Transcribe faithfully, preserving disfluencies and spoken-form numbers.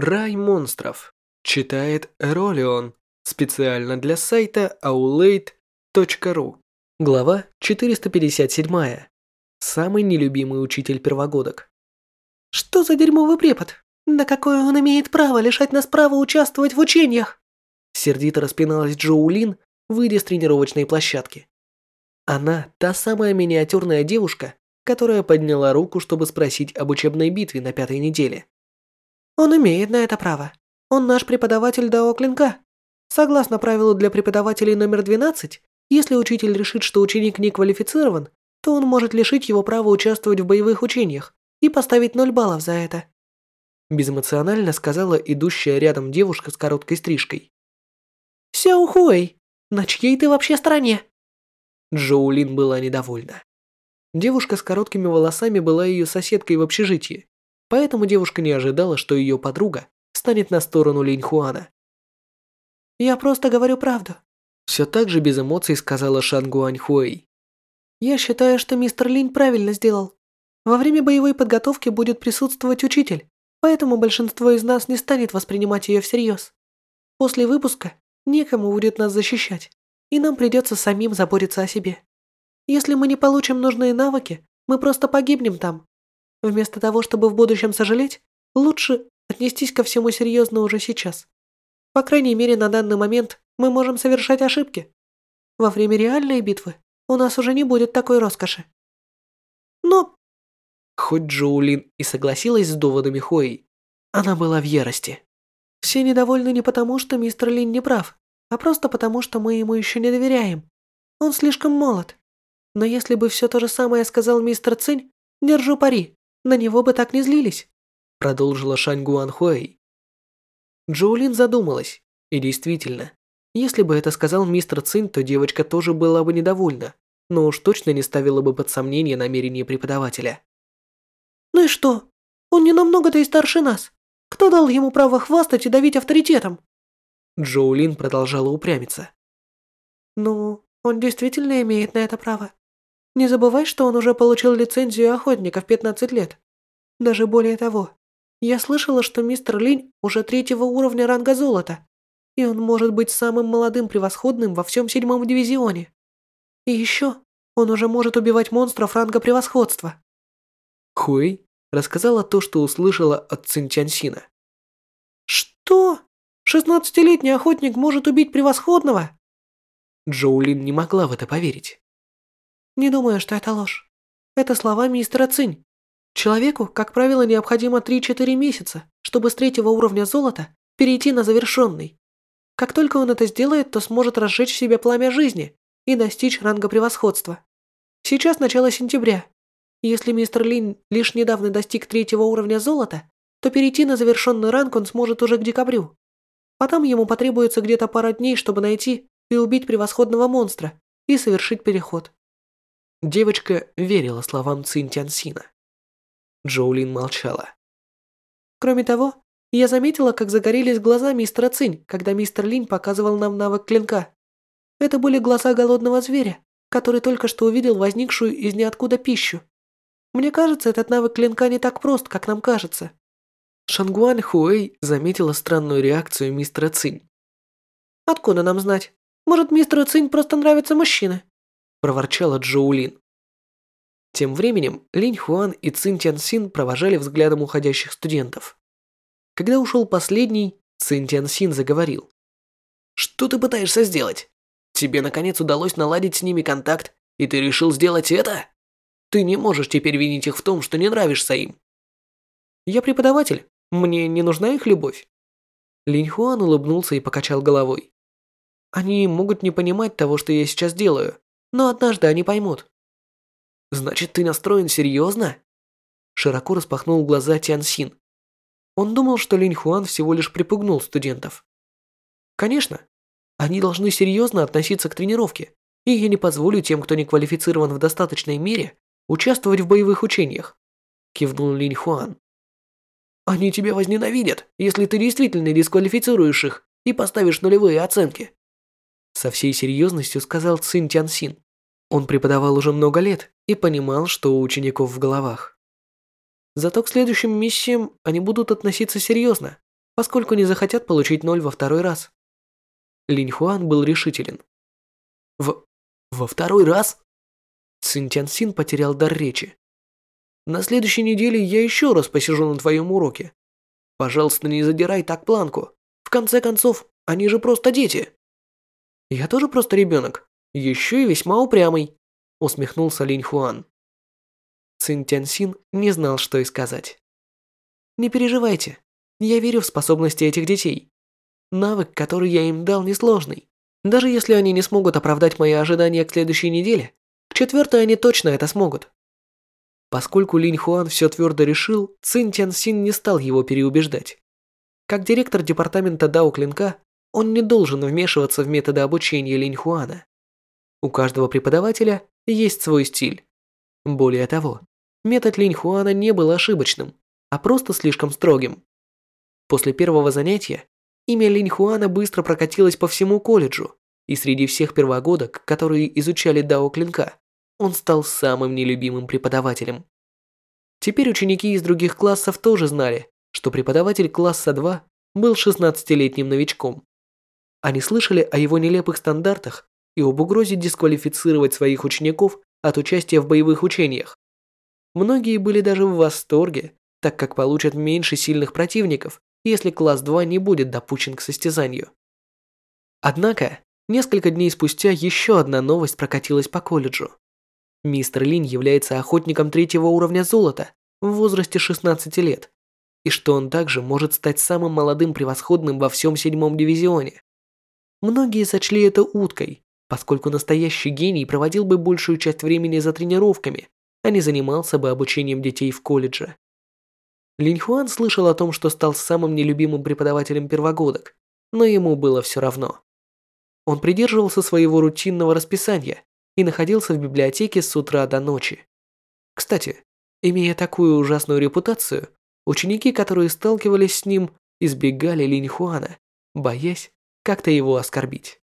Рай монстров. Читает Ролион. Специально для сайта аулейт точка ру. Глава четыреста пятьдесят семь. Самый нелюбимый учитель первогодок. Что за дерьмовый препод? Да какое он имеет право лишать нас права участвовать в учениях? Сердито распиналась Джоулин, выйдя с тренировочной площадки. Она та самая миниатюрная девушка, которая подняла руку, чтобы спросить об учебной битве на пятой неделе. Он имеет на это право. Он наш преподаватель Дао Клинка. Согласно правилу для преподавателей номер двенадцать, если учитель решит, что ученик не квалифицирован, то он может лишить его права участвовать в боевых учениях и поставить ноль баллов за это. Безэмоционально сказала идущая рядом девушка с короткой стрижкой. Сяо Хуэй, на чьей ты вообще стороне? Джоулин была недовольна. Девушка с короткими волосами была ее соседкой в общежитии, поэтому девушка не ожидала, что ее подруга станет на сторону Линь Хуана. Я просто говорю правду. Все так же без эмоций сказала Шан Гуань Хуэй. Я считаю, что мистер Линь правильно сделал. Во время боевой подготовки будет присутствовать учитель, поэтому большинство из нас не станет воспринимать ее всерьез. После выпуска некому будет нас защищать, и нам придется самим заботиться о себе. Если мы не получим нужные навыки, мы просто погибнем там. Вместо того, чтобы в будущем сожалеть, лучше отнестись ко всему серьезно уже сейчас. По крайней мере, на данный момент мы можем совершать ошибки. Во время реальной битвы у нас уже не будет такой роскоши. Но... Хоть Джоулин и согласилась с доводами Хуэй, она была в ярости. Все недовольны не потому, что мистер Лин не прав, а просто потому, что мы ему еще не доверяем. Он слишком молод. Но если бы все то же самое сказал мистер Цинь, держу пари, на него бы так не злились. Продолжила Шань Гуан Хуэй. Джоулин задумалась, и действительно, если бы это сказал мистер Цинь, то девочка тоже была бы недовольна, но уж точно не ставила бы под сомнение намерения преподавателя. Ну и что? Он не намного-то и старше нас. Кто дал ему право хвастать и давить авторитетом? Джоулин продолжала упрямиться. Ну, он действительно имеет на это право. Не забывай, что он уже получил лицензию охотника в пятнадцать лет. Даже более того, я слышала, что мистер Линь уже третьего уровня ранга золота, и он может быть самым молодым превосходным во всем седьмом дивизионе. И еще он уже может убивать монстров ранга превосходства. Хуэй рассказала то, что услышала от Цинь Тяньсина. Что? шестнадцатилетний охотник может убить превосходного? Джоулин не могла в это поверить. Не думаю, что это ложь. Это слова мистера Цинь. Человеку, как правило, необходимо три-четыре месяца, чтобы с третьего уровня золота перейти на завершенный. Как только он это сделает, то сможет разжечь в себе пламя жизни и достичь ранга превосходства. Сейчас начало сентября. Если мистер Лин лишь недавно достиг третьего уровня золота, то перейти на завершенный ранг он сможет уже к декабрю. Потом ему потребуется где-то пара дней, чтобы найти и убить превосходного монстра и совершить переход. Девочка верила словам Цинь Тяньсина. Джоулин молчала. Кроме того, я заметила, как загорелись глаза мистера Цинь, когда мистер Линь показывал нам навык клинка. Это были глаза голодного зверя, который только что увидел возникшую из ниоткуда пищу. Мне кажется, этот навык клинка не так прост, как нам кажется. Шан Гуань Хуэй заметила странную реакцию мистера Цинь. Откуда нам знать? Может, мистеру Цинь просто нравятся мужчины? Проворчала Джоулин. Тем временем Линь Хуан и Цинь Тяньсин провожали взглядом уходящих студентов. Когда ушел последний, Цинь Тяньсин заговорил. «Что ты пытаешься сделать? Тебе наконец удалось наладить с ними контакт, и ты решил сделать это? Ты не можешь теперь винить их в том, что не нравишься им». «Я преподаватель, мне не нужна их любовь». Линь Хуан улыбнулся и покачал головой. «Они могут не понимать того, что я сейчас делаю, но однажды они поймут». «Значит, ты настроен серьезно?» Широко распахнул глаза Тяньсин. Он думал, что Линь Хуан всего лишь припугнул студентов. «Конечно. Они должны серьезно относиться к тренировке, и я не позволю тем, кто не квалифицирован в достаточной мере, участвовать в боевых учениях», кивнул Линь Хуан. «Они тебя возненавидят, если ты действительно дисквалифицируешь их и поставишь нулевые оценки», со всей серьезностью сказал Цинь Тяньсин. Он преподавал уже много лет и понимал, что у учеников в головах. Зато к следующим миссиям они будут относиться серьезно, поскольку не захотят получить ноль во второй раз. Линь Хуан был решителен. В... во второй раз? Цин Тяньсин потерял дар речи. На следующей неделе я еще раз посижу на твоем уроке. Пожалуйста, не задирай так планку. В конце концов, они же просто дети. Я тоже просто ребенок, еще и весьма упрямый, усмехнулся Линь Хуан. Цин Тяньсин не знал, что и сказать. Не переживайте, я верю в способности этих детей. Навык, который я им дал, несложный. Даже если они не смогут оправдать мои ожидания к следующей неделе, к четвертой они точно это смогут. Поскольку Линь Хуан все твердо решил, Цин Тяньсин не стал его переубеждать. Как директор департамента Дао Клинка, он не должен вмешиваться в методы обучения Линь Хуана. У каждого преподавателя есть свой стиль. Более того, метод Линь Хуана не был ошибочным, а просто слишком строгим. После первого занятия имя Линь Хуана быстро прокатилось по всему колледжу, и среди всех первогодок, которые изучали Дао Клинка, он стал самым нелюбимым преподавателем. Теперь ученики из других классов тоже знали, что преподаватель класса два был шестнадцатилетним новичком. Они слышали о его нелепых стандартах и об угрозе дисквалифицировать своих учеников от участия в боевых учениях. Многие были даже в восторге, так как получат меньше сильных противников, если класс два не будет допущен к состязанию. Однако, несколько дней спустя еще одна новость прокатилась по колледжу. Мистер Линь является охотником третьего уровня золота в возрасте шестнадцати лет, и что он также может стать самым молодым превосходным во всем седьмом дивизионе. Многие сочли это уткой, поскольку настоящий гений проводил бы большую часть времени за тренировками, а не занимался бы обучением детей в колледже. Линь Хуан слышал о том, что стал самым нелюбимым преподавателем первогодок, но ему было все равно. Он придерживался своего рутинного расписания и находился в библиотеке с утра до ночи. Кстати, имея такую ужасную репутацию, ученики, которые сталкивались с ним, избегали Линь Хуана, боясь как-то его оскорбить.